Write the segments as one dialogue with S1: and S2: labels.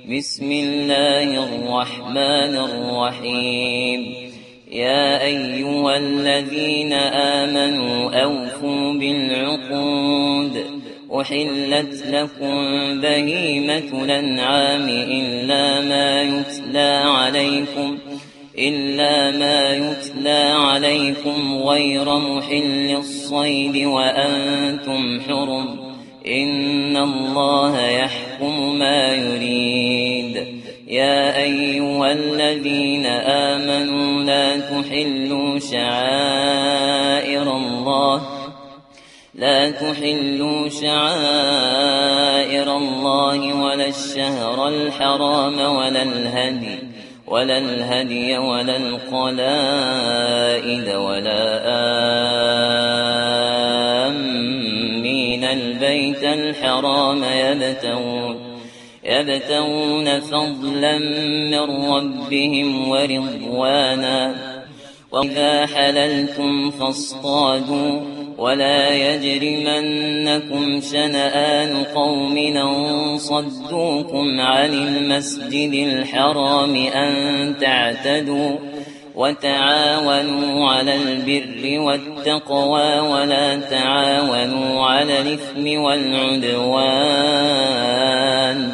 S1: بسم الله الرحمن الرحيم يا أيها الذين آمنوا أوفوا بالعقود أحلت لكم بهيمة الأنعام إلا ما يتلى عليكم غير محل الصيد وأنتم حرم إن الله يحكم ما يريد يا أيها الذين آمنوا لا تحلوا شعائر الله ولا الشهر الحرام ولا الهدي ولا القلائد ولا آمين البيت الحرام يبتغون فضلا من ربهم ورضوانا وإذا حللتم فاصطادوا ولا يجرمنكم شنآن قوم أن صدوكم عن المسجد الحرام أن تعتدوا وتعاونوا على البر والتقوى ولا تعاونوا على الإثم والعدوان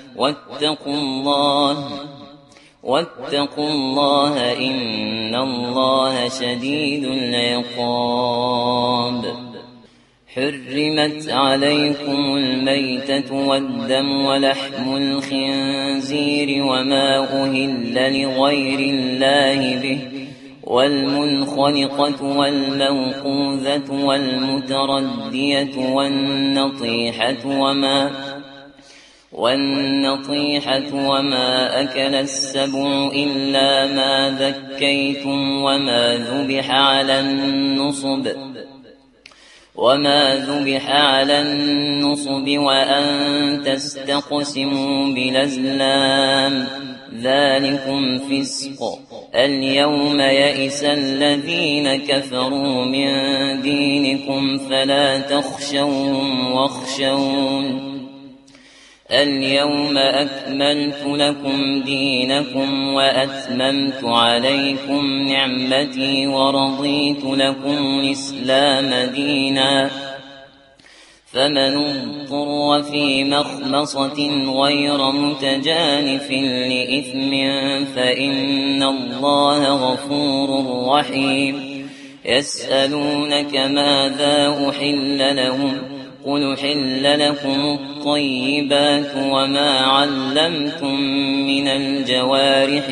S1: واتقوا الله إن الله شديد العقاب حرمت عليكم الميتة والدم ولحم الخنزير وما أهل لغير الله به والمنخنقة والموقوذة والمتردية والنطيحة وما أكل السبع إلا ما ذكيتم وما ذبح على النصب وأن تستقسموا بالأزلام ذلكم فسق اليوم يئس الذين كفروا من دينكم فلا تخشوهم واخشون اليوم أكملت لكم دينكم وأتممت عليكم نعمتي ورضيت لكم الإسلام دينا فمن اضطر في مخمصة غير متجانف لإثم فإن الله غفور رحيم يسألونك ماذا أحل لهم قل حل لكم الطيبات وما علمتم من الجوارح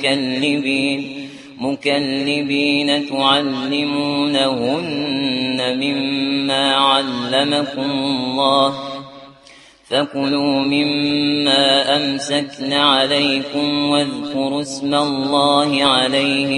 S1: مكلبين تعلمونهن مما علمكم الله فكلوا مما أمسكن عليكم واذكروا اسم الله عليه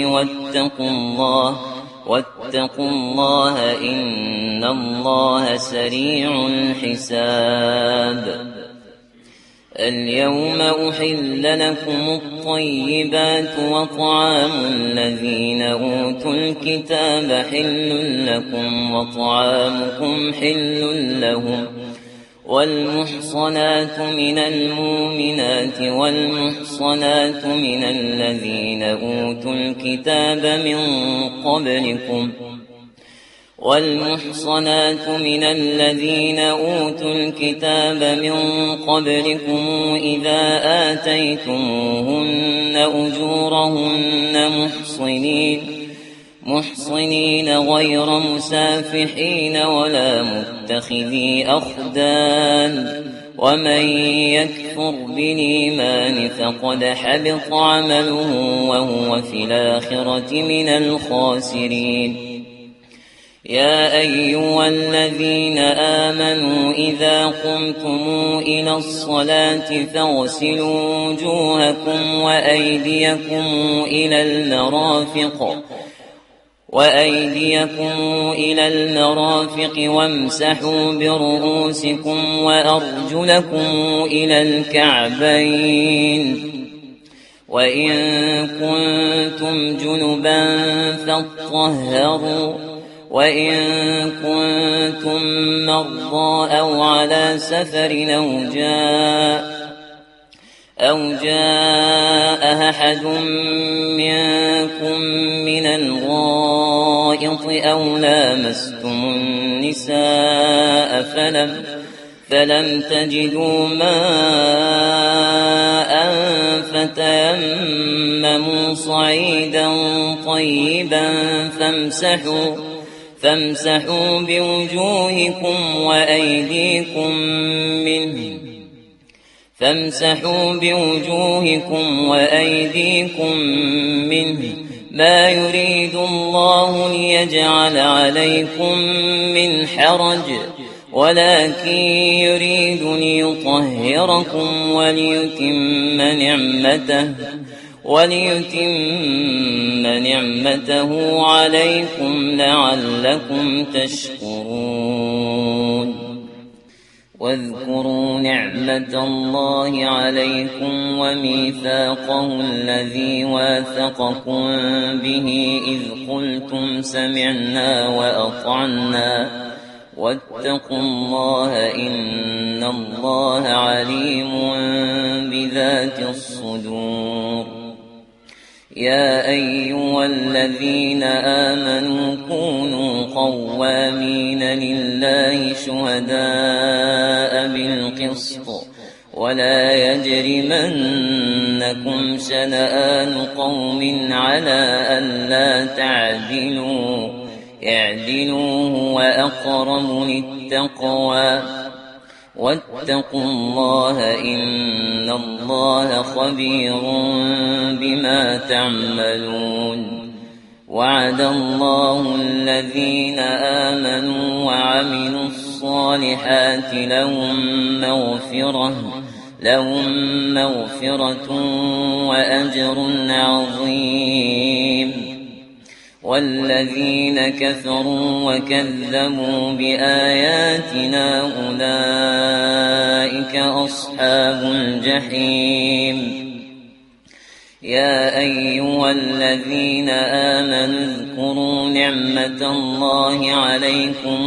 S1: واتقوا الله إن الله سريع الحساب اليوم أحل لكم الطيبات وطعام الذين أوتوا الكتاب حل لكم وطعامكم حل لهم والمحصنات من المؤمنات والمحصنات من الذين أوتوا الكتاب من قبلكم إذا آتيتموهن أجورهن محصنين غير مسافحين ولا متخذي أخدان ومن يكفر بالإيمان فقد حبط عمله وهو في الآخرة من الخاسرين يا أيها الذين آمنوا إذا قمتم إلى الصلاة فاغسلوا وجوهكم وأيديكم إلى المرافق وامسحوا برؤوسكم وأرجلكم إلى الكعبين وإن كنتم جنبا فاطهروا وإن كنتم مرضى أو على سفر أو جاء أحد منكم من الغائط أو لامستم النساء فلم تجدوا ماء فتيمموا صعيدا طيبا فامسحوا بوجوهكم وأيديكم منه ما يريد الله ليجعل عليكم من حرج ولكن يريد ليطهركم وليتم نعمته عليكم لعلكم تشكرون. واذكروا نعمة الله عليكم وميثاقه الذي واثقكم به إذ قلتم سمعنا وأطعنا واتقوا الله إن الله عليم بذات الصدور. يا أيها الذين آمنوا كونوا قوامين لله شهداء بالقسط ولا يجرمنكم شنآن قوم على ألا تعدلوا اعدلوا هو أقرب للتقوى واتقوا الله إن الله خبير بما تعملون. وعد الله الذين آمنوا وعملوا الصالحات لهم مغفرة وأجر عظيم. والذين كفروا وكذبوا بآياتنا أولئك أصحاب الجحيم. يا أيها الذين آمنوا اذكروا نعمة الله عليكم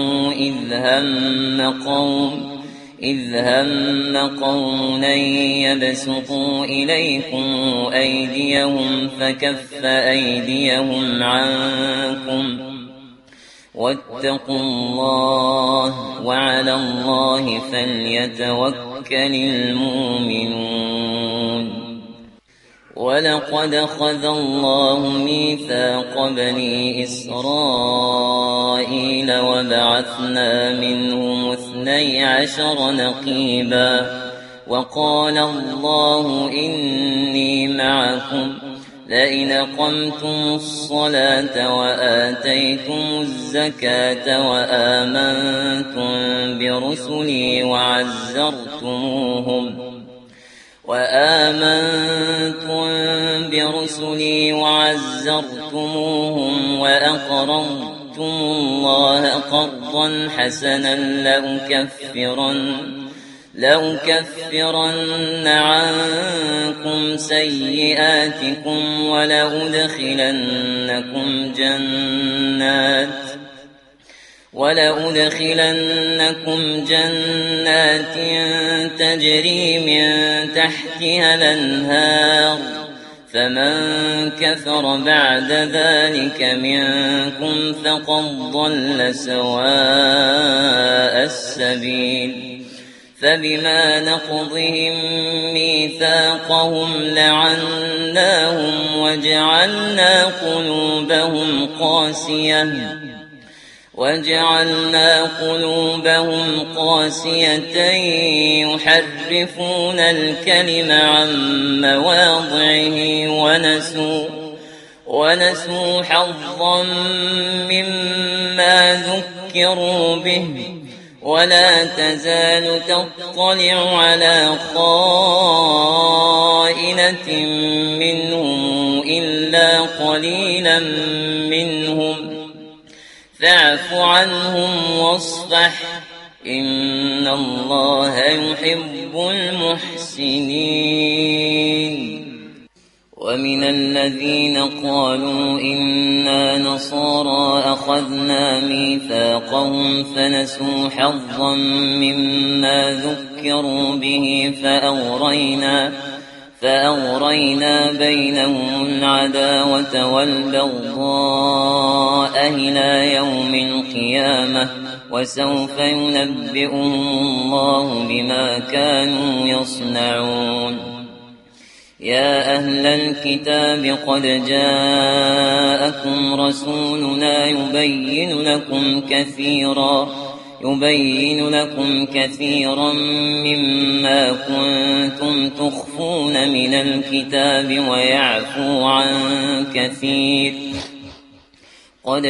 S1: إذ هم قوم يبسطوا إليكم أيديهم فكف أيديهم عنكم واتقوا الله وعلى الله فليتوكل المؤمنون. ولقد أخذ الله ميثاق بني إسرائيل وبعثنا منهم 12 نقيبا وقال الله إني معكم لئن أقمتم الصلاة وآتيتم الزكاة وآمنتم برسلي وعزرتموهم وأقرضتم الله قرضا حسنا لأكفرن عنكم سيئاتكم ولأدخلنكم جنات تجري من تحتها الأنهار فمن كفر بعد ذلك منكم فقد ضل سواء السبيل. فبما نقضهم ميثاقهم لعناهم وجعلنا قلوبهم قاسية يحرفون الكلم عن مواضعه ونسوا حظا مما ذكروا به ولا تزال تطلع على خائنة منهم إلا قليلا منهم فاعف عنهم واصفح إن الله يحب المحسنين. ومن الذين قالوا إنا نصارى أخذنا ميثاقهم فنسوا حظا مما ذكروا به فأغرينا بينهم العداوة والبغضاء إلى يوم القيامة وسوف ينبئهم الله بما كانوا يصنعون. يا أهل الكتاب قد جاءكم رسولنا يبين لكم كثيرا مما كنتم تخفون من الكتاب ويعفو عن كثير. قد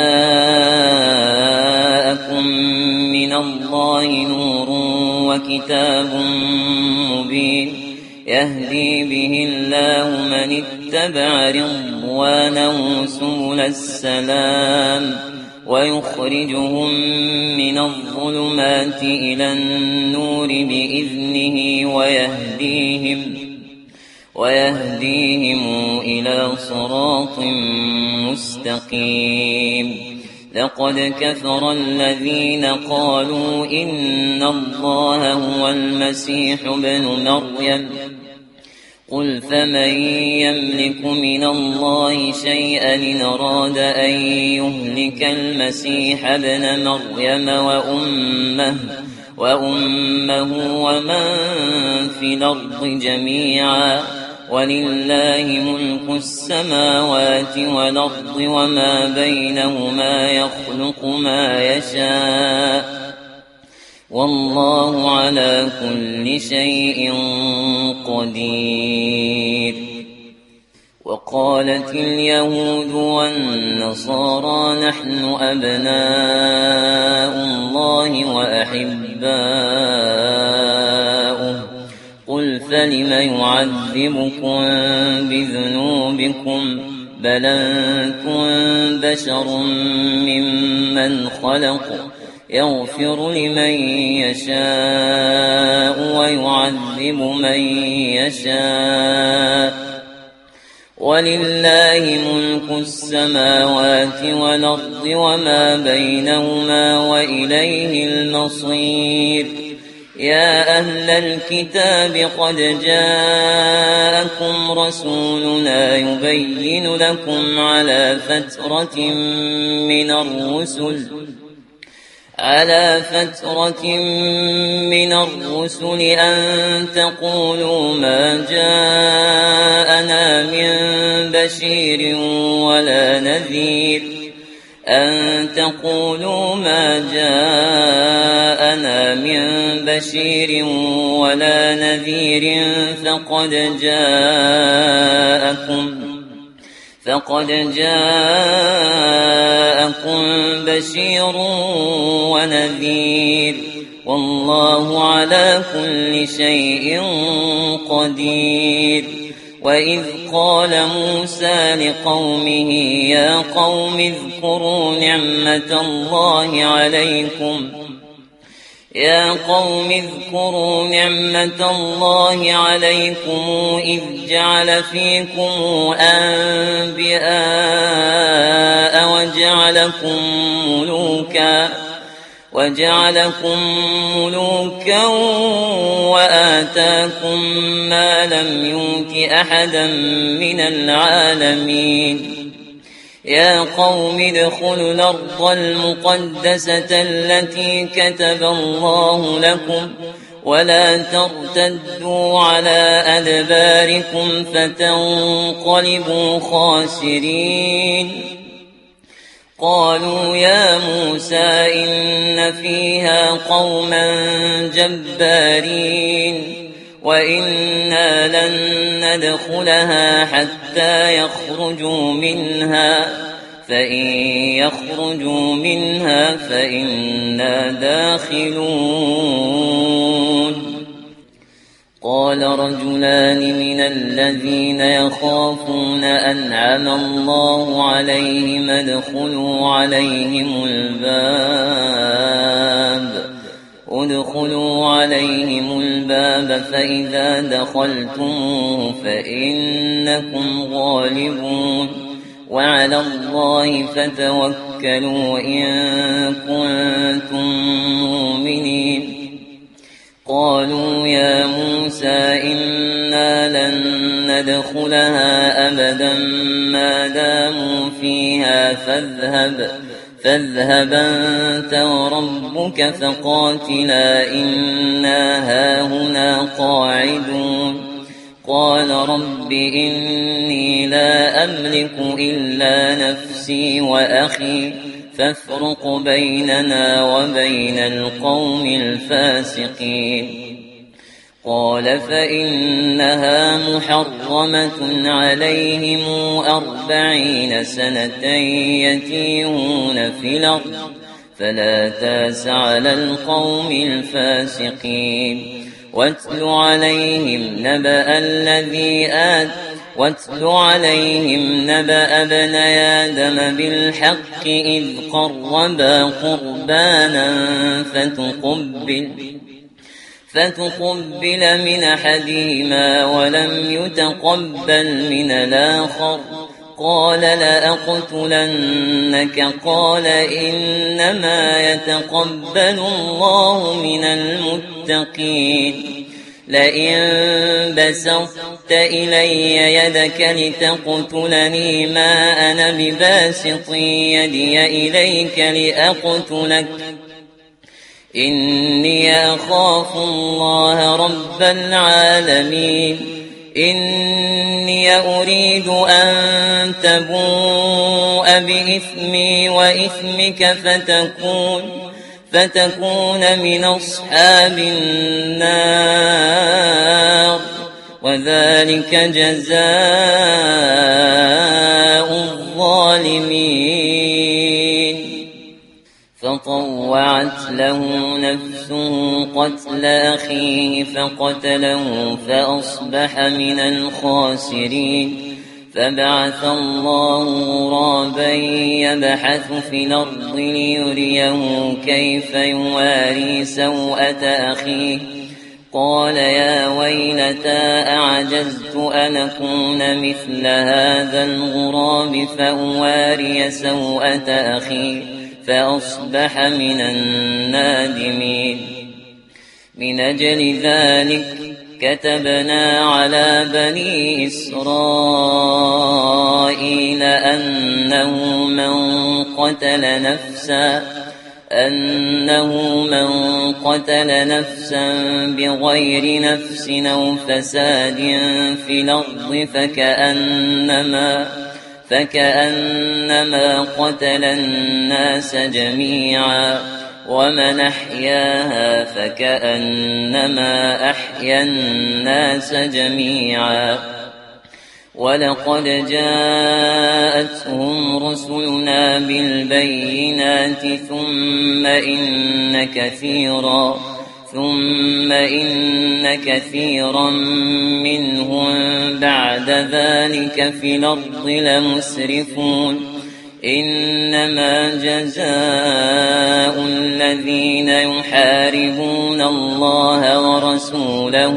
S1: جاءكم من الله نور وكتاب مبين يهدي به الله من اتبع رضوانه سبل السلام ويخرجهم من الظلمات إلى النور بإذنه ويهديهم إلى صراط مستقيم. لقد كفر الذين قالوا إن الله هو المسيح ابن مريم قل فمن يملك من الله شيئا إن أراد أن يهلك المسيح ابن مريم وأمه ومن في الأرض جميعا ولله ملك السماوات والأرض وما بينهما يخلق ما يشاء والله على كل شيء قدير. وقالت اليهود والنصارى نحن أبناء الله وأحباؤه قل فلم يعذبكم بذنوبكم بل أنتم بشر ممن خلق يغفر لمن يشاء ويعذب من يشاء ولله ملك السماوات والأرض وما بينهما وإليه المصير. يا أهل الكتاب قد جاءكم رسولنا يبين لكم على فترة من الرسل أن تقولوا ما جاءنا من بشير ولا نذير فقد جاءكم بشير ونذير والله على كل شيء قدير. وإذ قال موسى لقومه يا قوم اذكروا نعمة الله عليكم إذ جعل فيكم أنبياء وجعلكم ملوكا وآتاكم ما لم يؤت أحدا من العالمين. يا قوم ادخلوا الأرض المقدسة التي كتب الله لكم ولا ترتدوا على أدباركم فتنقلبوا خاسرين. قالوا يا موسى إن فيها قوما جبارين وإنا لن ندخلها حتى يخرجوا منها فإن يخرجوا منها فإنا داخلون. قال رجلان من الذين يخافون أنعم الله عليهم ادخلوا عليهم الباب فإذا دخلتموه فإنكم غالبون وعلى الله فتوكلوا إن كنتم مؤمنين. قالوا يا موسى إنا لن ندخلها أبدا ما داموا فيها فاذهب أنت وربك فقاتلا إنا هاهنا قاعدون قال رب إني لا أملك إلا نفسي وأخي فافرق بيننا وبين القوم الفاسقين قال فإنها محرمة عليهم 40 سنة يتيهون في الأرض فلا تاس على القوم الفاسقين واتل عليهم نبأ ابن آدم بالحق إذ قربا قربانا فتقبل من أحدهما ولم يتقبل من الآخر قال لأقتلنك قال إنما يتقبل الله من المتقين لئن بسطت إلي يدك لتقتلني ما أنا بباسط يدي إليك لأقتلك إني أخاف الله رب العالمين إني أريد أن تبوء بإثمي وإثمك فتكون من أصحاب النار وذلك جزاء الظالمين فطوعت له نفسه قتل أخيه فقتله فأصبح من الخاسرين فبعث الله غرابا يبحث في الأرض ليريه كيف يواري سوءة أخيه قال يا ويلتى أعجزت أن أكون مثل هذا الغراب فأواري سوءة أخيه فأصبح من النادمين من أجل ذلك كتبنا على بني إسرائيل أنه من قتل نفسا بغير نفس أو فساد في الأرض فكأنما قتل الناس جميعا ومن أحياها فكأنما أحيا الناس جميعا ولقد جاءتهم رسلنا بالبينات ثم إن كثيرا منهم بعد ذلك في الأرض لمسرفون إنما جزاء الذين يحاربون الله ورسوله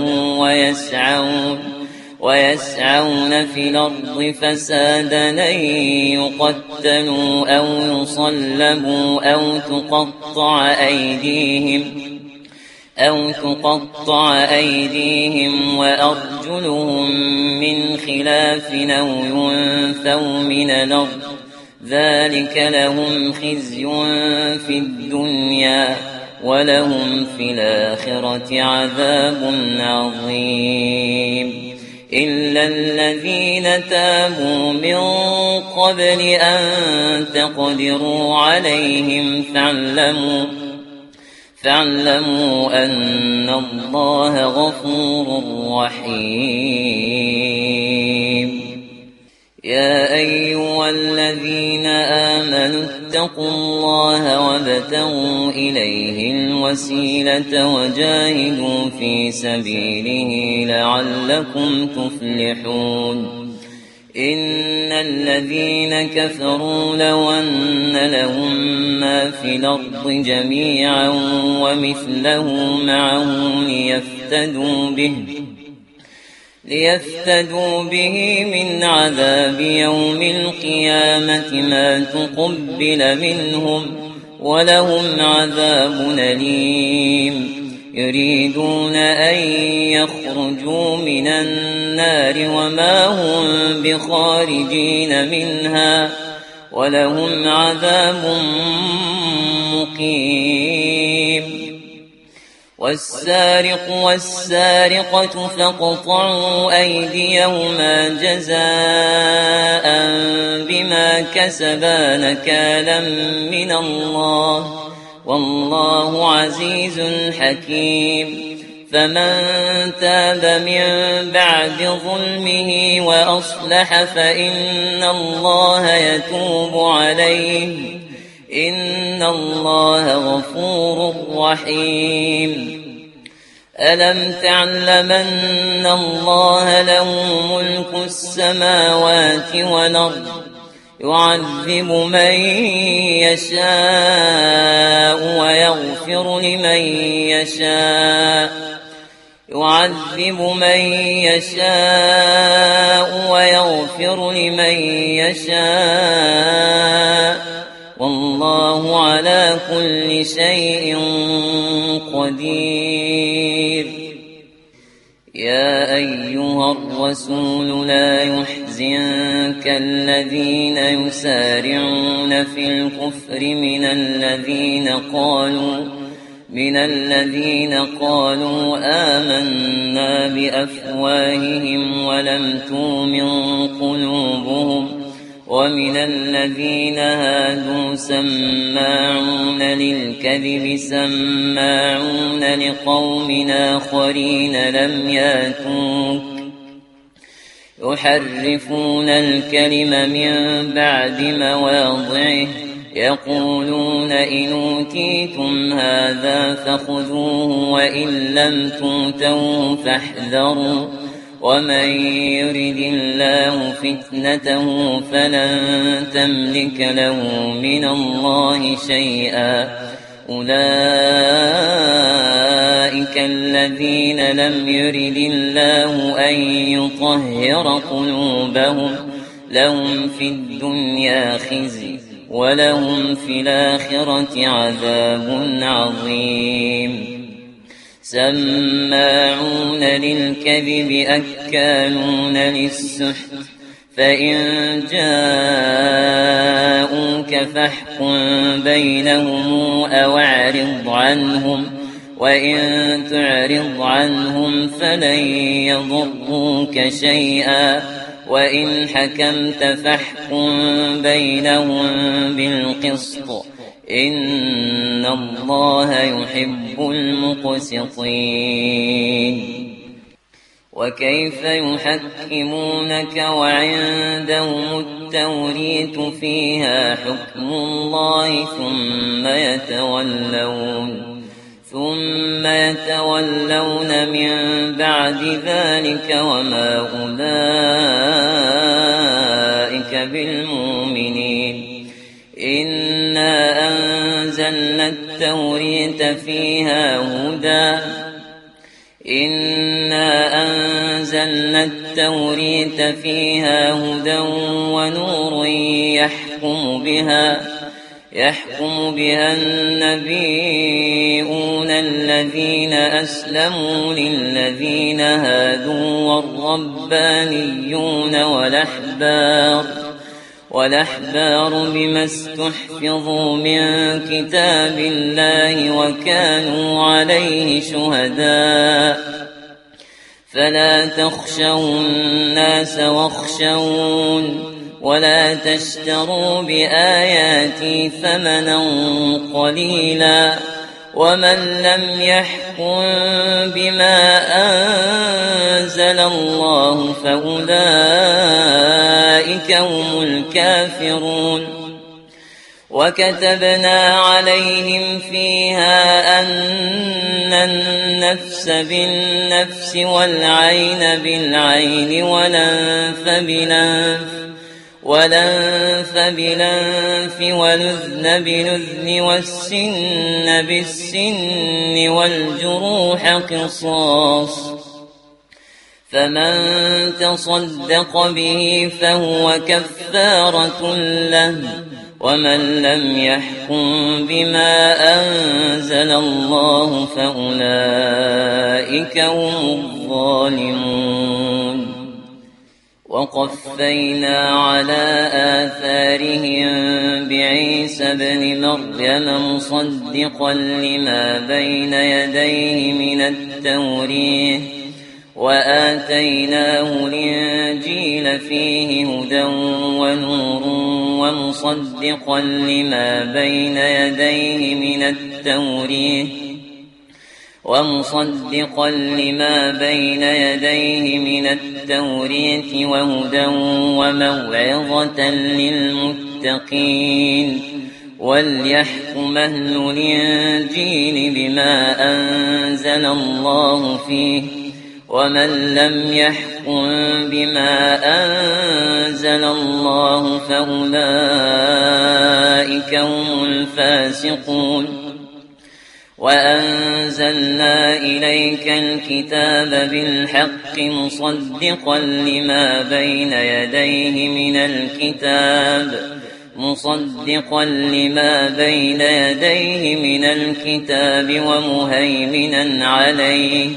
S1: ويسعون في الأرض فسادا أن يقتلوا أو يصلبوا أو تقطع أيديهم وأرجلهم من خلاف أو ينفوا من الأرض ذلك لهم خزي في الدنيا ولهم في الآخرة عذاب عظيم إلا الذين تابوا من قبل أن تقدروا عليهم فاعلموا أن الله غفور رحيم يا أيها الذين آمنوا اتقوا الله وابتغوا إليه الوسيلة وجاهدوا في سبيله لعلكم تفلحون إن الذين كفروا لو أن لهم ما في الأرض جميعا ومثله معه ليفتدوا به من عذاب يوم القيامة ما تقبل منهم ولهم عذاب أليم يريدون أن يخرجوا من النار وما هم بخارجين منها ولهم عذاب مقيم. والسارق والسارقة فاقطعوا أيديهما جزاء بما كسبا نكالا من الله والله عزيز حكيم. فمن تاب من بعد ظلمه وأصلح فإن الله يتوب عليه إن الله غفور رحيم. ألم تعلمن الله له ملك السماوات والأرض يعذب من يشاء ويغفر لمن يشاء والله على كل شيء قدير. يا أيها الرسول لا يحزنك الذين يسارعون في الكفر من الذين قالوا آمنا بأفواههم ولم تؤمن قلوبهم ومن الذين هادوا سماعون للكذب سماعون لقوم آخرين لم ياتوك يحرفون الكلم من بعد مواضعه يقولون إن أوتيتم هذا فخذوه وإن لم تؤتوه فاحذروا ومن يرد الله فتنته فلن تملك له من الله شيئا. أولئك الذين لم يرد الله أن يطهر قلوبهم لهم في الدنيا خزي ولهم في الآخرة عذاب عظيم. سماعون للكذب أكالون للسحت فإن جاءوك فاحكم بينهم أو أعرض عنهم وإن تعرض عنهم فلن يضروك شيئا وإن حكمت فاحكم بينهم بالقسط إن الله يحب المقسطين. وكيف يحكمونك وعندهم التوريت فيها حكم الله ثم يتولون من بعد ذلك وما أولئك بالمؤمنين. إنا أنزلنا التوريت فيها هدى ونور يحكم بها النبيون الذين أسلموا للذين هادوا والربانيون والأحبار بما استحفظوا من كتاب الله وكانوا عليه شهداء. فلا تخشوا الناس واخشون ولا تشتروا بآياتي ثمنا قليلا ومن لم يحكم بما أنزل الله فأولئك هم الكافرون. وكتبنا عليهم فيها أن النفس بالنفس والعين بالعين والأنف بالأنف والأذن بالأذن والسن بالسن والجروح قصاص. فمن تصدق به فهو كفارة له ومن لم يحكم بما أنزل الله فأولئك هم الظالمون. وقفينا على آثارهم بعيسى ابن مريم مصدقا لما بين يديه من التوراة وآتيناه الإنجيل فيه هدى ونور ومصدقا لما بين يديه من التوراة وهدى وموعظة للمتقين. وليحكم أهل الإنجيل بما أنزل الله فيه، ومن لم يحكم بما أنزل الله فأولئك هم الفاسقون. وأنزلنا إليك الكتاب بالحق مصدقا لما بين يديه من الكتاب ومهيمنا عليه،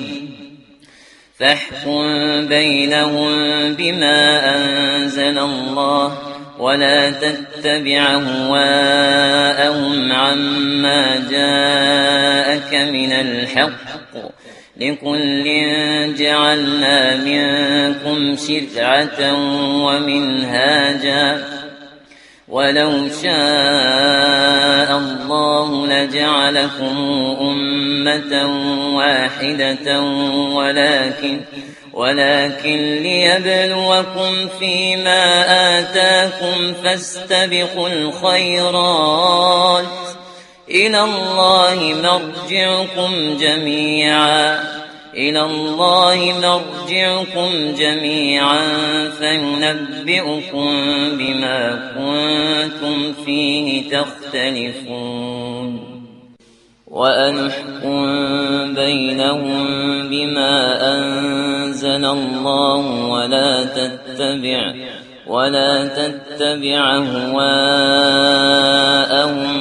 S1: فاحكم بينهم بما أنزل الله، ولا تتبع أهواءهم عما جاءك من الحق، لكل جعلنا منكم شرعة ومنهاجا، ولو شاء الله لجعلكم أمة واحدة ولكن ليبلوكم فيما آتاكم، فاستبقوا الخيرات، إلى الله مرجعكم جميعا فينبئكم بما كنتم فيه تختلفون. وأنحكم بينهم بما أنزل الله، ولا تتبع أهواءهم،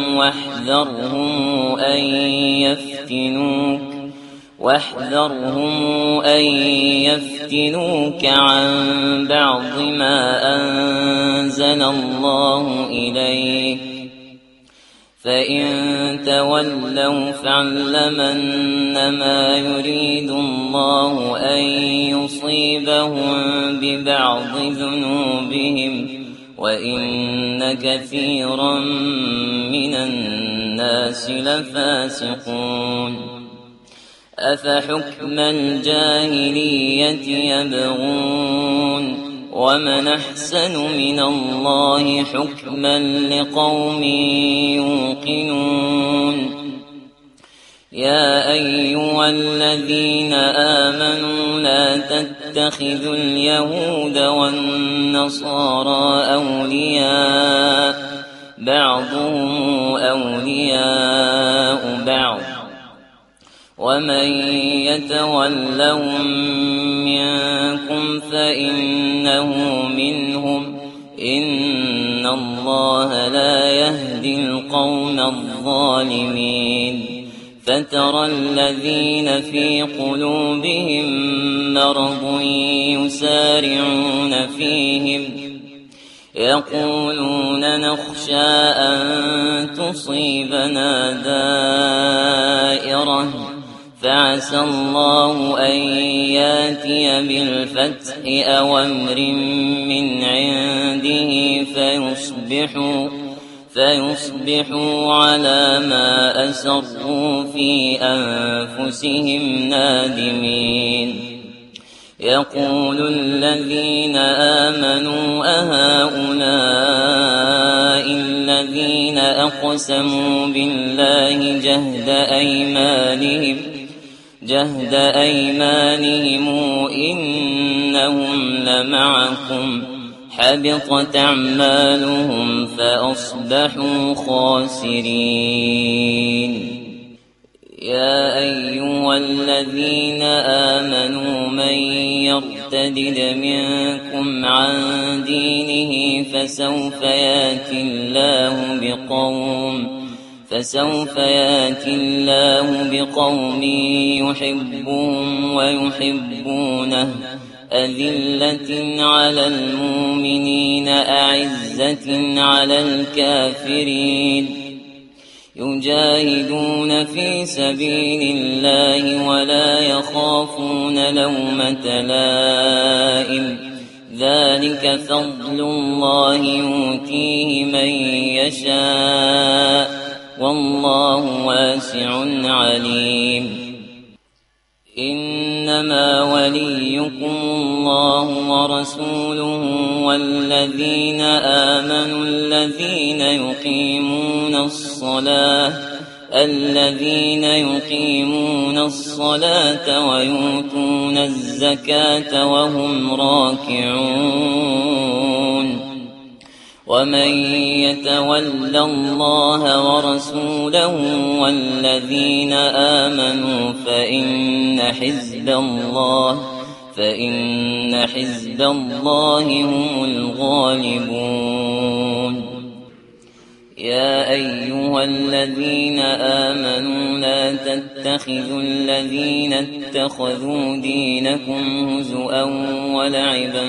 S1: واحذرهم أن يفتنوك عن بعض ما أنزل الله إليك، فإن تولوا فاعلم أنما يريد الله أن يصيبهم ببعض ذنوبهم، وإن كثيرا من الناس لفاسقون. أفحكم الجاهلية يبغون، ومن أحسن من الله حكما لقوم يوقنون. يا أيها الذين آمنوا لا تتخذوا اليهود والنصارى أولياء، بعضهم أولياء بعض، ومن يتولهم منكم فإنه منهم، إن الله لا يهدي القوم الظالمين. فترى الذين في قلوبهم مرض يسارعون فيهم، يقولون نخشى أن تصيبنا دائرة، فعسى الله أن ياتي بالفتح أو أمر من عنده فيصبحوا على ما أسروا في أنفسهم نادمين. يقول الذين آمنوا أهؤلاء الذين أقسموا بالله جهد أيمانهم إنهم لمعكم، حبطت أعمالهم فأصبحوا خاسرين. يا أيها الذين آمنوا من يرتد منكم عن دينه فسوف يأتي الله بقوم يحبهم ويحبونه أذلة على المؤمنين أعزة على الكافرين يجاهدون في سبيل الله ولا يخافون لومة لائم ذلك فضل الله يؤتيه من يشاء والله واسع عليم إنما وليكم الله ورسوله والذين آمنوا الذين يقيمون الصلاة ويؤتون الزكاة وهم راكعون ومن يتول الله ورسوله والذين آمنوا فإن حزب الله هم الغالبون يا أيها الذين آمنوا لا تتخذوا الذين اتخذوا دينكم هزؤا ولعبا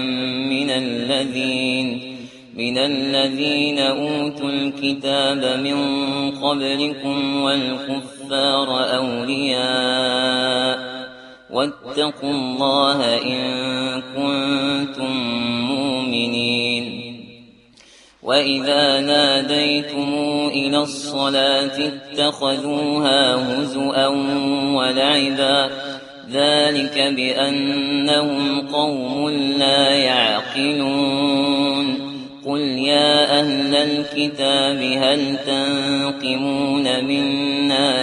S1: من الذين أوتوا الكتاب من قبلكم والكفار أولياء واتقوا الله إن كنتم مؤمنين وإذا ناديتم إلى الصلاة اتخذوها هزؤا ولعبا ذلك بأنهم قوم لا يعقلون قل يا أهل الكتاب هل تنقمون منا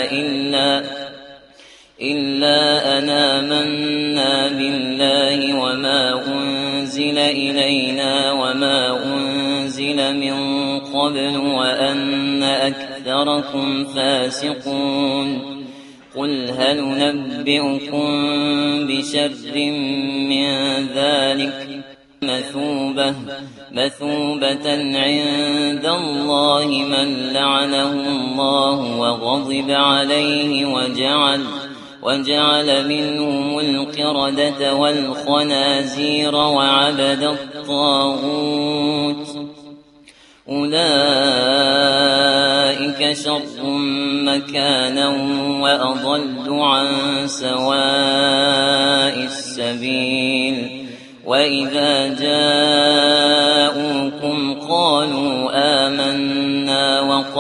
S1: إلا أن آمنا بالله وما أنزل إلينا وما أنزل من قبل وأن أكثركم فاسقون قل هل ننبئكم بشر من ذلك مثوبة عند الله من لعنه الله وغضب عليه وجعل منهم القردة والخنازير وعبد الطاغوت أولئك شر مكانا وأضل عن سواء السبيل وإذا جاءوكم قالوا آمنا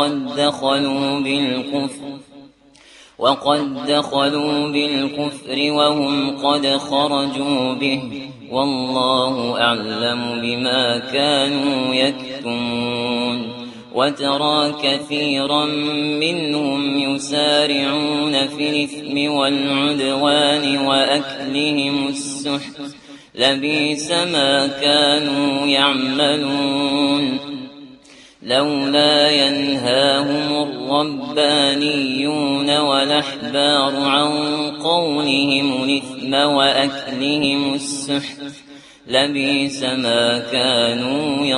S1: وقد دخلوا بالكفر وهم قد خرجوا به والله أعلم بما كانوا يكتمون وترى كثيرا منهم يسارعون في الإثم والعدوان وأكلهم السحت لبئس ما كانوا يعملون لولا ينهاهم الربانيون والأحبار عن قولهم الإثم وأكلهم السحت لبئس ما كانوا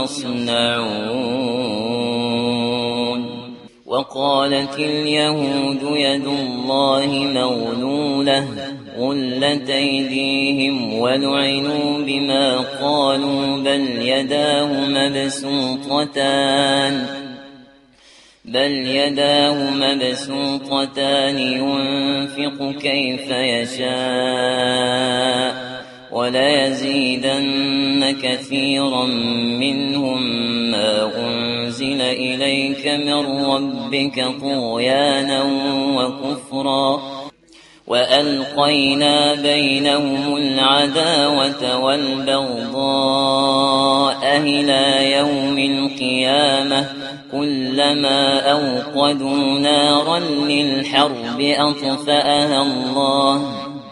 S1: يصنعون وقالت اليهود يد الله مغلولة غلت أيديهم ولعنوا بما قالوا بل يداه مبسوطتان ينفق كيف يشاء وليزيدن كثيرا منهم ما أنزل إليك من ربك طغيانا وكفرا وألقينا بينهم العداوة والبغضاء إلى يوم القيامة كلما أوقدوا نارا للحرب أطفأها الله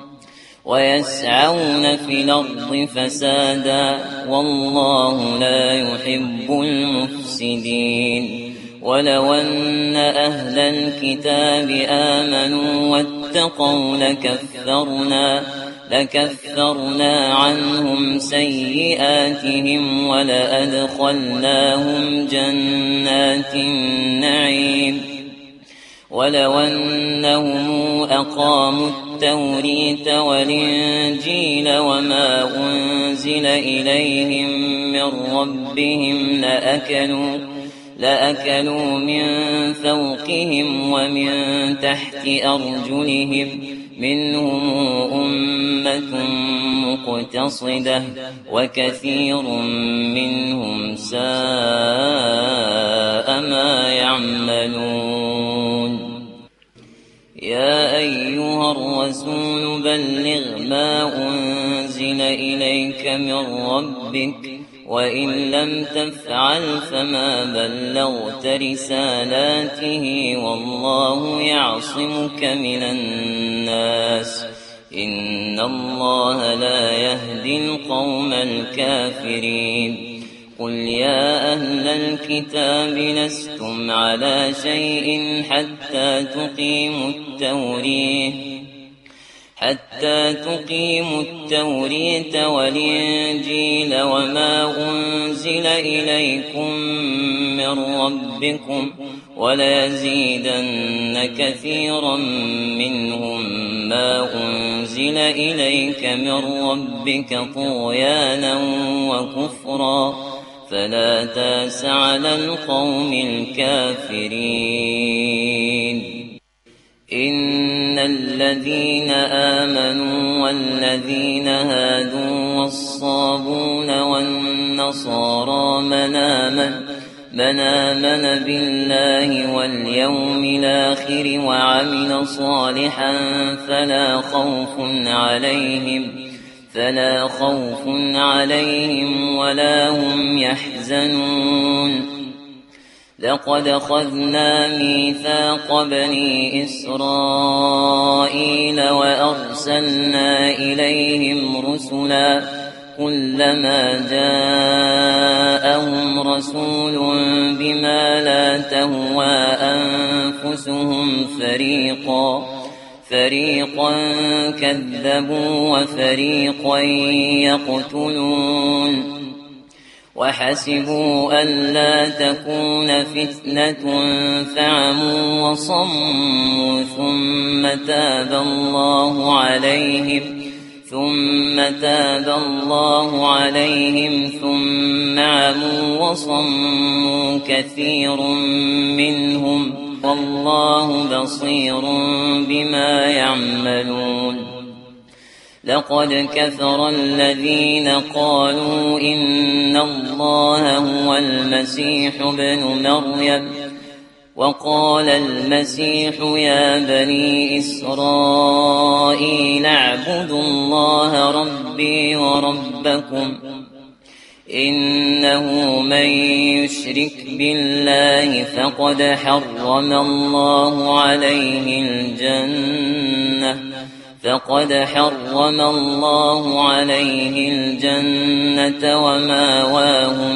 S1: ويسعون في الأرض فسادا والله لا يحب المفسدين ولو أن أهل الكتاب آمنوا واتقوا لكفرنا عنهم سيئاتهم ولأدخلناهم جنات النعيم ولو أنهم أقاموا التوريت والإنجيل وما أنزل إليهم من ربهم لأكلوا من فوقهم ومن تحت أرجلهم منهم أمة مقتصدة وكثير منهم ساء ما يعملون. يا أيها الرسول بلغ ما أنزل إليك من ربك وإن لم تفعل فما بلغت رسالاته والله يعصمك من الناس إن الله لا يهدي القوم الكافرين. قل يا أهل الكتاب لستم على شيء حتى تقيموا التوريت والإنجيل وما أنزل إليكم من ربكم وليزيدن كثيرا منهم ما أنزل إليك من ربك طغيانا وكفرا فلا تأس على القوم الكافرين. إن الذين آمنوا والذين هادوا والصابون والنصارى من آمن بالله واليوم الآخر وعمل صالحا فلا خوف عليهم ولا هم يحزنون. لقد أخذنا ميثاق بني إسرائيل وأرسلنا إليهم رسلا كلما جاءهم رسول بما لا تهوى أنفسهم فريقا كذبوا وفريقا يقتلون وحسبوا ألا تكون فتنة فعموا وصموا ثم تاب الله عليهم ثم عموا وصموا كثير منهم والله بصير بما يعملون. لقد كفر الذين قالوا إن الله هو المسيح ابن مريم وقال المسيح يا بني إسرائيل اعبدوا الله ربي وربكم إنه من يشرك بالله فقد حرم الله عليه الجنة وماواه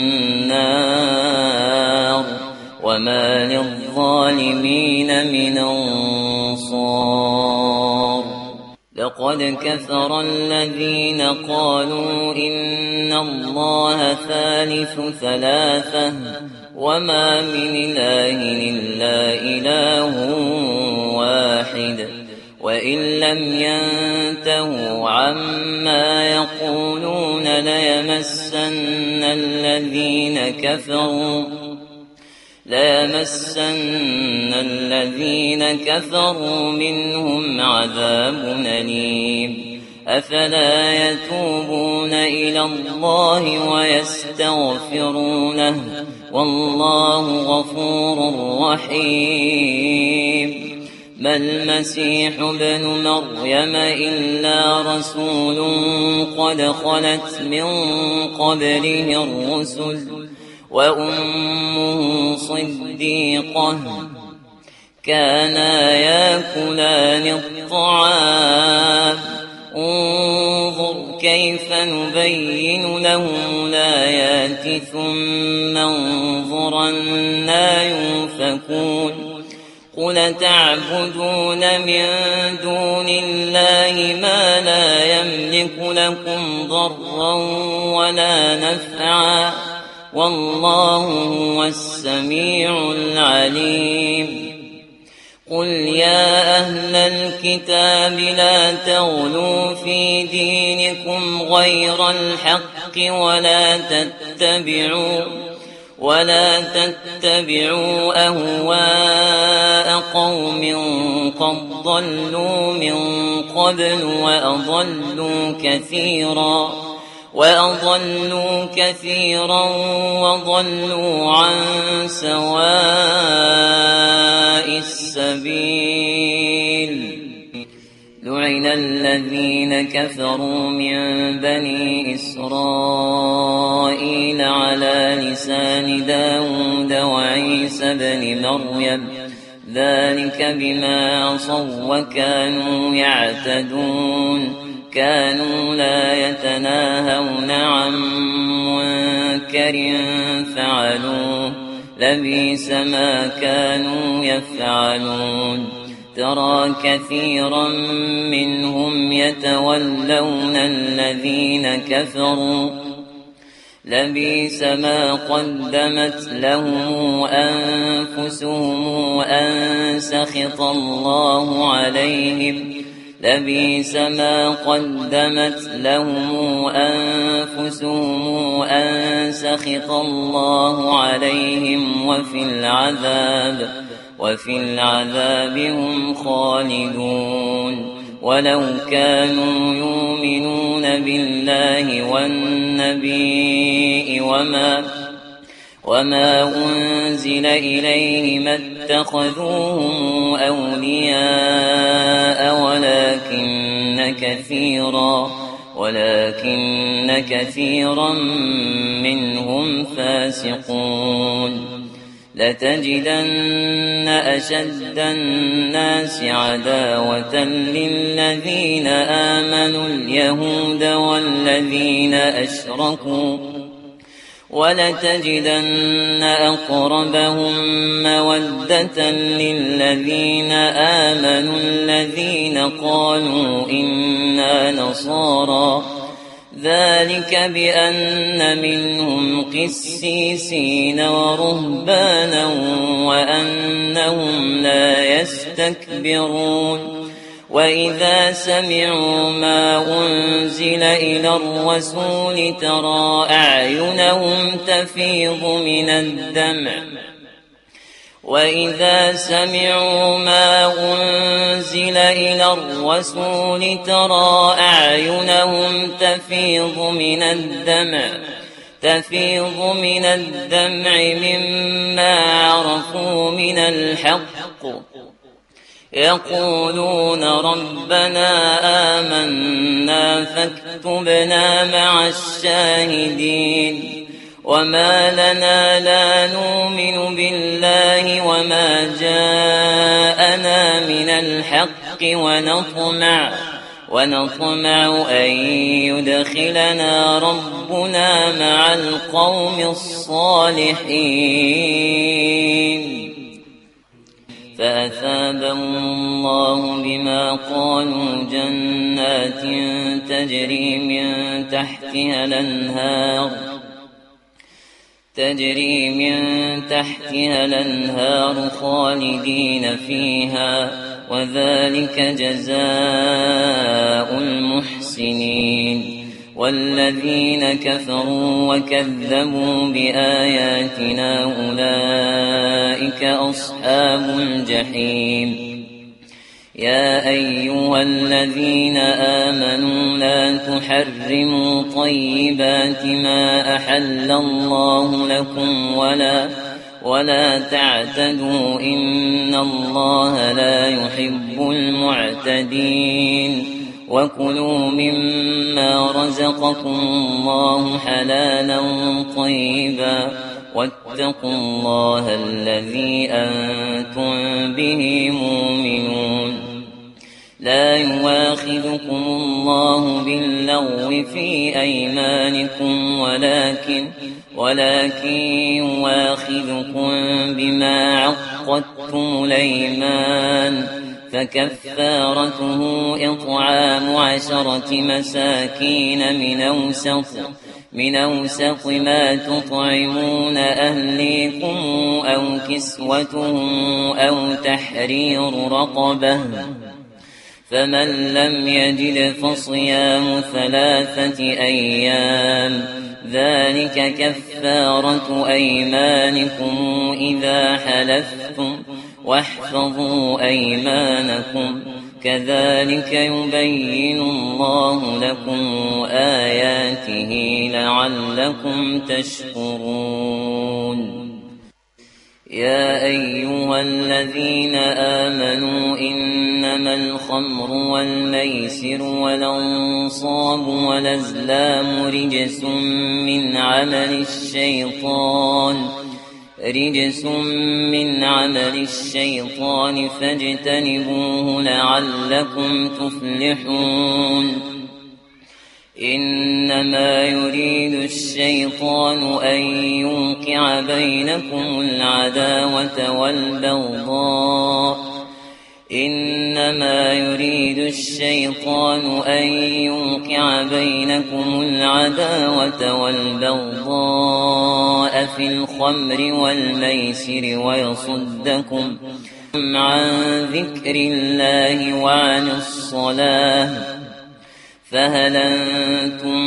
S1: النار وما للظالمين من أنصار. لقد كفر الذين قالوا إن الله ثالث ثلاثة وما من إله إلا إله واحد وإن لم ينتهوا عما يقولون ليمسن الذين كفروا منهم عذاب أليم. أفلا يتوبون إلى الله ويستغفرونه والله غفور رحيم. ما المسيح ابن مريم إلا رسول قد خلت من قبله الرسل وأمه صديقة كانا يأكلان الطعام انظر كيف نبين لهم الآيات الآيات ثم انظر أنى يؤفكون قل تعبدون من دون الله ما لا يملك لكم ضرا ولا نفعا والله هو السميع العليم قل يا أهل الكتاب لا تغلوا في دينكم غير الحق ولا تتبعوا أهواء قوم قد ضلوا من قبل وأضلوا كثيرا وضلوا عن سواء السبيل لعن الذين كفروا من بني إسرائيل على لسان داود وعيسى بن مريم ذلك بما عصوا وكانوا يعتدون كانوا لا يتناهون عن منكر فعلوه لبئس ما كانوا يفعلون ترى كثيرا منهم يتولون الذين كفروا لبئس ما قدمت لهم أنفسهم أن سخط الله عليهم لبئس ما قدمت لهم أنفسهم أن سخط الله عليهم وفي العذاب هم خالدون ولو كانوا يؤمنون بالله والنبي وما أنزل إليه ما اتخذوهم أولياء ولكن كثيرا منهم فاسقون لتجدن أشد الناس عداوة للذين آمنوا اليهود والذين أشركوا ولتجدن أقربهم مودة للذين آمنوا الذين قالوا إنا نصارى ذلك بأن منهم قسيسين ورهبانا وأنهم لا يستكبرون وإذا سمعوا ما أنزل إلى الرسول ترى أعينهم تفيض من الدمع مما عرفوا من الحق يقولون ربنا آمنا فاكتبنا مع الشاهدين وما لنا لا نؤمن بالله وما جاءنا من الحق ونطمع أن يدخلنا ربنا مع القوم الصالحين فأثابهم الله بما قالوا جنات تجري من تحتها الأنهار خالدين فيها وذلك جزاء المحسنين والذين كفروا وكذبوا بآياتنا أولئك أصحاب الجحيم يا أيها الذين آمنوا لا تحرموا طيبات ما أحل الله لكم ولا تعتدوا إن الله لا يحب المعتدين وكلوا مما رزقكم الله حلالا طيبا واتقوا الله الذي أنتم به مؤمنون لا يواخذكم الله باللغو في أيمانكم ولكن يواخذكم بما عقدتم الأيمان، فكفارته إطعام 10 مساكين من أوسط ما تطعمون أهليكم أو كسوتهم أو تحرير رقبة، فمن لم يجد فصيام 3 أيام، ذلك كفارة أيمانكم إذا حلفتم، واحفظوا أيمانكم، كذلك يبين الله لكم آياته لعلكم تشكرون. يا أيها الذين آمنوا إنما الخمر والميسر والأنصاب والأزلام رجس من عمل الشيطان فاجتنبوه لعلكم تفلحون. إنما يريد الشيطان أن يوقع بينكم العداوة والبغضاء في الخمر والميسر ويصدكم عن ذكر الله وعن الصلاة، فهل أنتم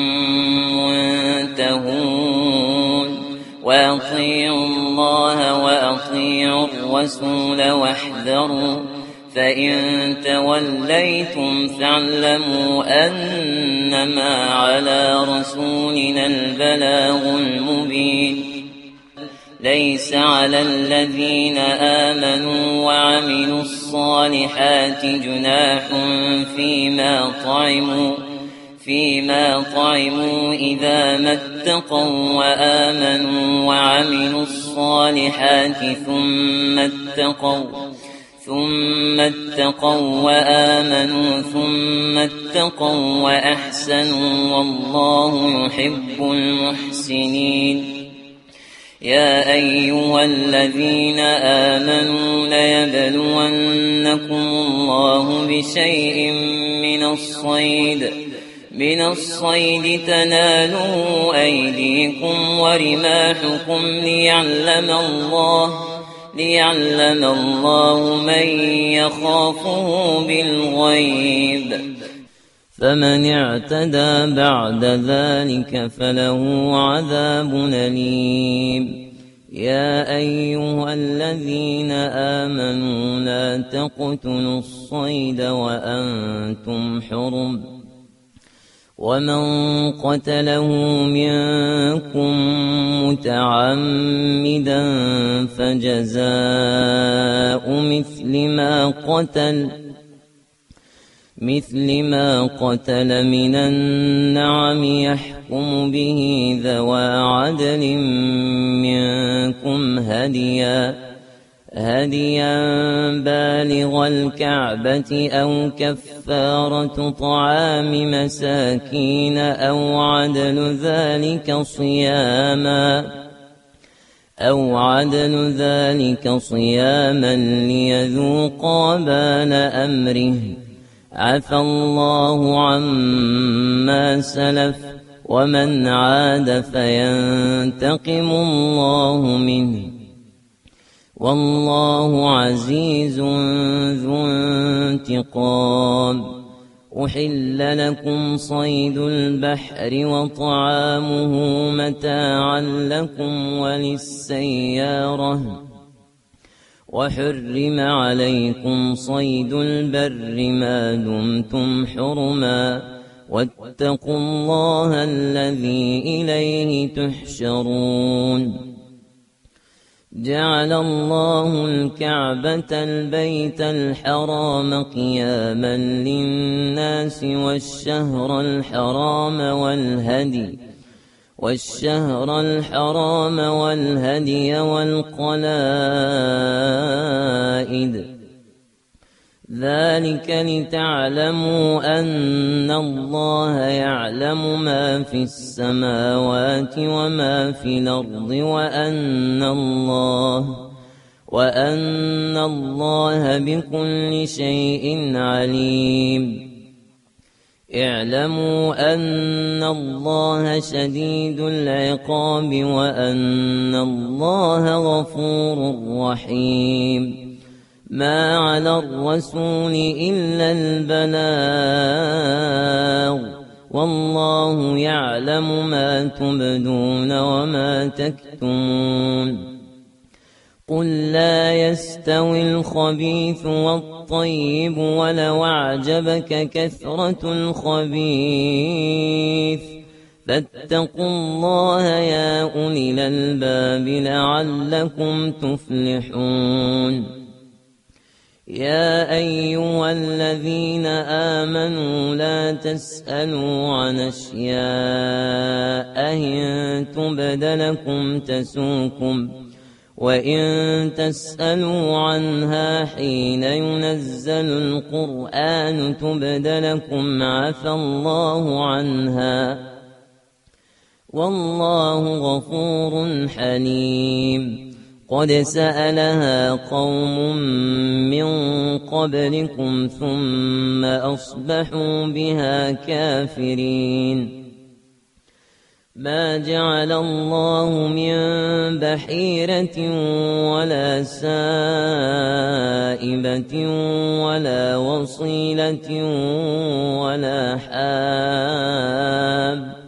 S1: منتهون؟ وأطيعوا الله وأطيعوا الرسول واحذروا، فإن توليتم فاعلموا أنما على رسولنا البلاغ المبين. ليس على الذين آمنوا وعملوا الصالحات جناح فيما طعموا إذا ما اتقوا وآمنوا وعملوا الصالحات ثم اتقوا وآمنوا ثم اتقوا وأحسنوا والله يحب المحسنين. يا أيها الذين آمنوا ليبلونكم الله بشيء من الصيد تناله أيديكم ورماحكم ليعلم الله من يخافه بالغيب، فمن اعتدى بعد ذلك فله عذاب أليم. يا أيها الذين آمنوا لا تقتلوا الصيد وأنتم حرم، ومن قتله منكم متعمدا فجزاء مثل ما قتل من النعم يحكم به ذوى عدل منكم هديا بالغ الكعبة أو كفارة طعام مساكين أو عدل ذلك صياما ليذوقا بال أمره، عفى الله عما سلف، ومن عاد فينتقم الله منه، والله عزيز ذو انتقام. أحل لكم صيد البحر وطعامه متاعا لكم وللسيارة، وحرم عليكم صيد البر ما دمتم حرما، واتقوا الله الذي إليه تحشرون. جعل الله الكعبة البيت الحرام قياما للناس والشهر الحرام والهدي والقلائد، ذلك لتعلموا أن الله يعلم ما في السماوات وما في الأرض وأن الله بكل شيء عليم. اعلموا أن الله شديد العقاب وأن الله غفور رحيم. ما على الرسول إلا البلاغ والله يعلم ما تبدون وما تكتمون. قل لا يستوي الخبيث والطيب ولو أعجبك كثرة الخبيث فاتقوا الله يا أولي الألباب لعلكم تفلحون. يا أيها الذين آمنوا لا تسألوا عن أشياء إن تبد لكم تسؤكم وإن تسألوا عنها حين ينزل القرآن تبد لكم عفى الله عنها والله غفور حليم. قد سألها قوم من قبلكم ثم أصبحوا بها كافرين. ما جعل الله من بحيرة ولا سائبة ولا وصيلة ولا حاب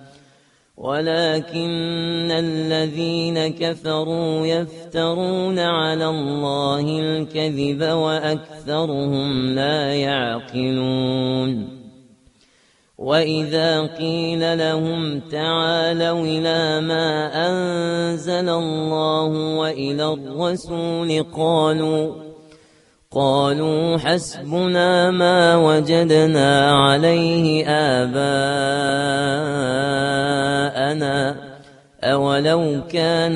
S1: ولكن الذين كفروا يفترون على الله الكذب وأكثرهم لا يعقلون. وإذا قيل لهم تعالوا إلى ما أنزل الله وإلى الرسول قالوا حسبنا ما وجدنا عليه آباءنا أولو كان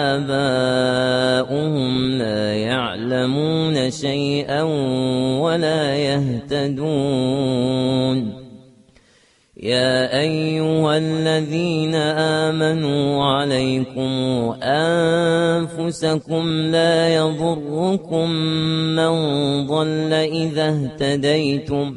S1: آباؤهم لا يعلمون شيئا ولا يهتدون. يا أيها الذين آمنوا عليكم أنفسكم لا يضركم من ضل إذا اهتديتم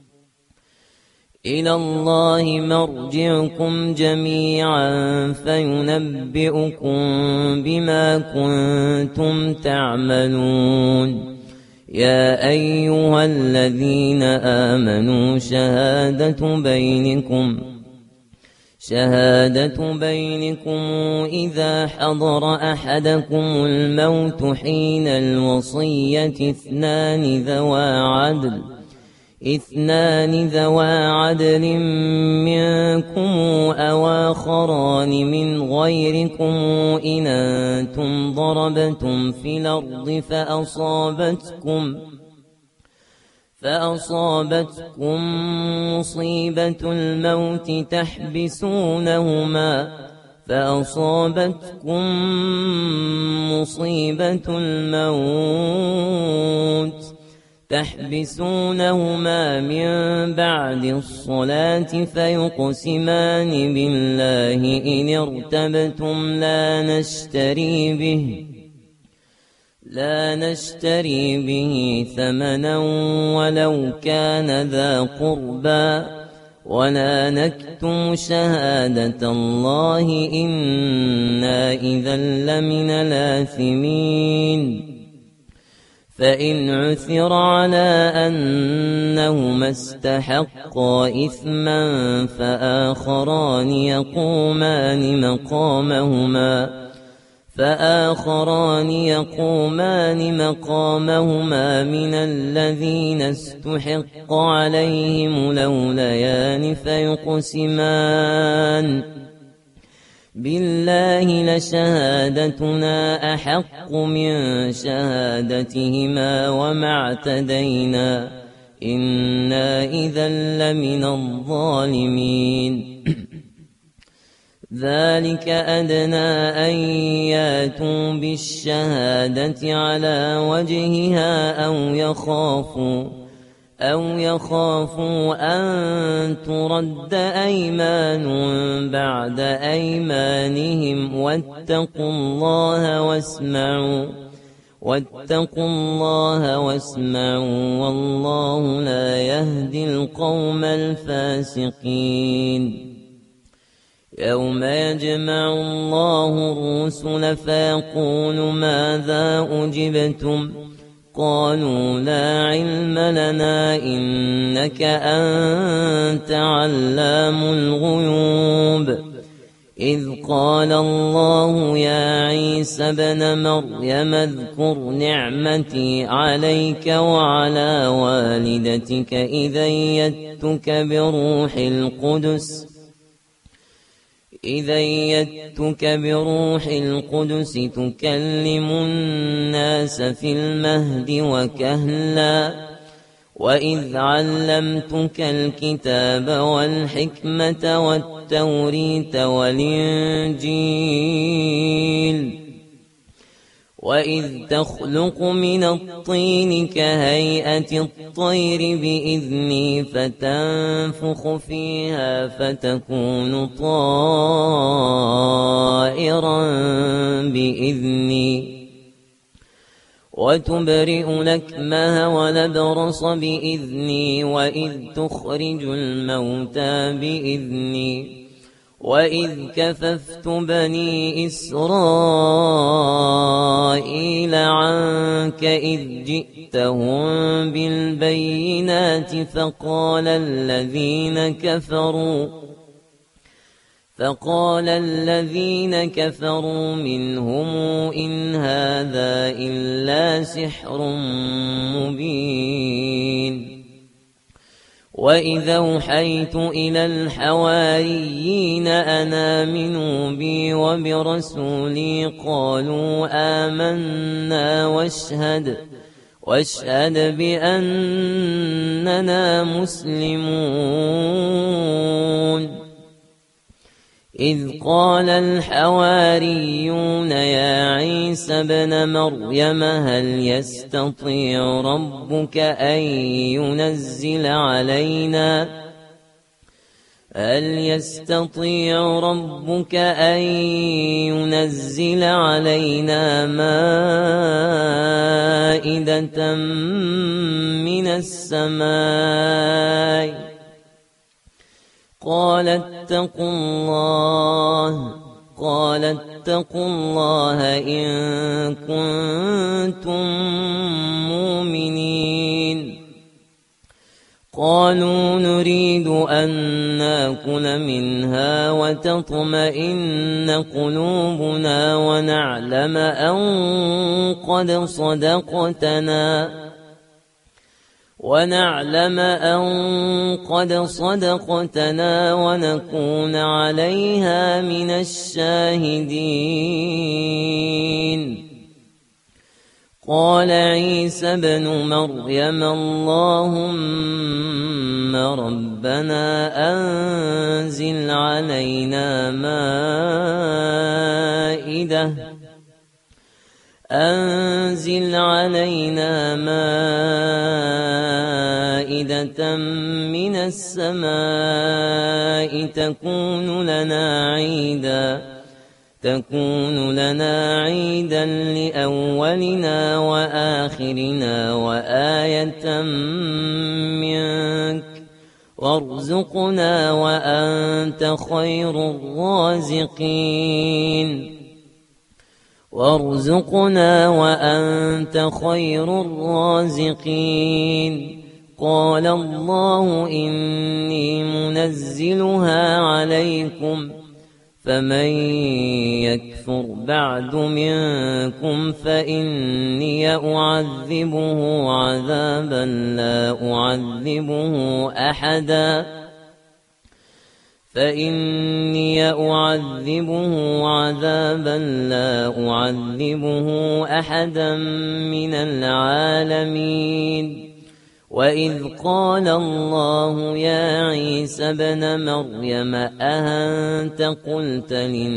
S1: إلى الله مرجعكم جميعا فينبئكم بما كنتم تعملون. يا أيها الذين آمنوا شهادة بينكم إذا حضر أحدكم الموت حين الوصية اثنان ذوى عدل منكم أو آخران من غيركم إن أنتم ضربتم في الأرض فأصابتكم مصيبة الموت تحبسونهما من بعد الصلاة فيقسمان بالله إن ارتبتم لا نشتري به ثمنا ولو كان ذا قربى ولا نكتم شهادة الله إنا إذا لمن الآثمين. فإن عثر على أنهما استحقا إثما فآخران يقومان مقامهما من الذين استحق عليهم الأوليان فيقسمان بالله لشهادتنا أحق من شهادتهما وما اعتدينا إنا إذا لمن الظالمين. ذلك أدنى أن ياتوا بالشهادة على وجهها أو يخافوا أن ترد أيمان بعد أيمانهم واتقوا الله واسمعوا والله لا يهدي القوم الفاسقين. يوم يجمع الله الرسل فيقول ماذا أجبتم قالوا لا علم لنا إنك أنت علام الغيوب. إذ قال الله يا عيسى ابن مريم اذكر نعمتي عليك وعلى والدتك إذ أيدتك بروح القدس تكلم الناس في المهد وكهلا وإذ علمتك الكتاب والحكمة والتوريت والإنجيل وإذ تخلق من الطين كهيئة الطير بإذني فتنفخ فيها فتكون طائرا بإذني وتبرئ الأكمه والأبرص بإذني وإذ تخرج الموتى بإذني وإذ كففت بني إسرائيل عنك إذ جئتهم بالبينات فقال الذين كفروا منهم إن هذا إلا سحر مبين. وإذا أوحيت إلى الحواريين أن آمنوا بي وبرسولي قالوا آمنا واشهد بأننا مسلمون. إذ قال الحواريون يا عيسى ابن مريم هل يستطيع ربك أن ينزل علينا مائدة من السماء قال اتقوا الله إن كنتم مؤمنين. قالوا نريد أن نأكل منها وتطمئن قلوبنا ونعلم أن قد صدقتنا ونكون عليها من الشاهدين. قال عيسى ابن مريم اللهم ربنا أنزل علينا مائدة من السماء تكون لنا عيدا لأولنا وآخرنا وآية منك وارزقنا وأنت خير الرازقين. قال الله إني منزلها عليكم فمن يكفر بعد منكم فإني أعذبه عذابا لا أعذبه أحدا من العالمين. وإذ قال الله يا عيسى ابن مريم أأنت قلت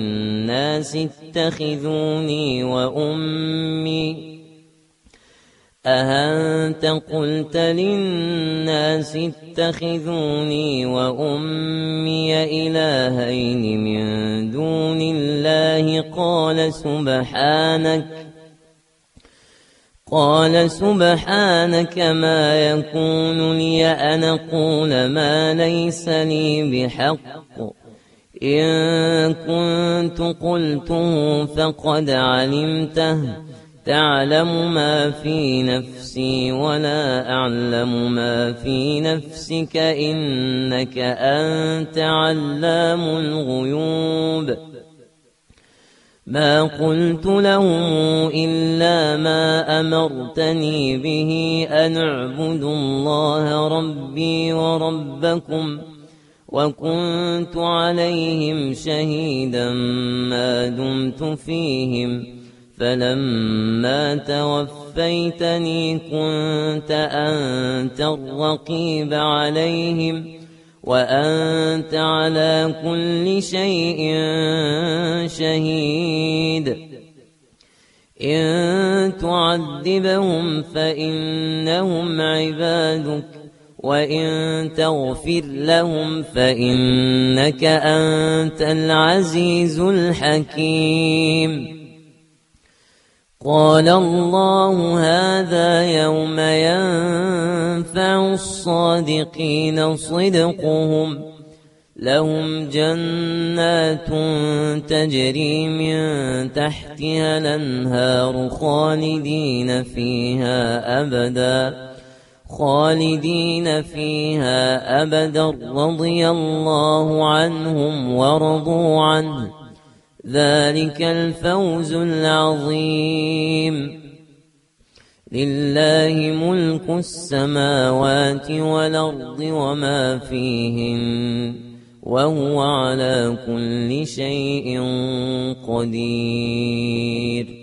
S1: للناس اتخذوني أأنت قلت للناس اتخذوني وأمي إلهين من دون الله قال سبحانك ما يكون لي أن أقول ما ليس لي بحق إن كنت قلته فقد علمته تعلم ما في نفسي ولا أعلم ما في نفسك إنك أنت علام الغيوب ما قلت لهم إلا ما أمرتني به أن اعبدوا الله ربي وربكم وكنت عليهم شهيدا ما دمت فيهم فلما توفيتني كنت أنت الرقيب عليهم وأنت على كل شيء شهيد إن تعذبهم فإنهم عبادك وإن تغفر لهم فإنك أنت العزيز الحكيم قال الله هذا يوم ينفع الصادقين صدقهم لهم جنات تجري من تحتها الأنهار خالدين فيها أبدا رضي الله عنهم ورضوا عنه ذلك الفوز العظيم لله ملك السماوات والأرض وما فيهن وهو على كل شيء قدير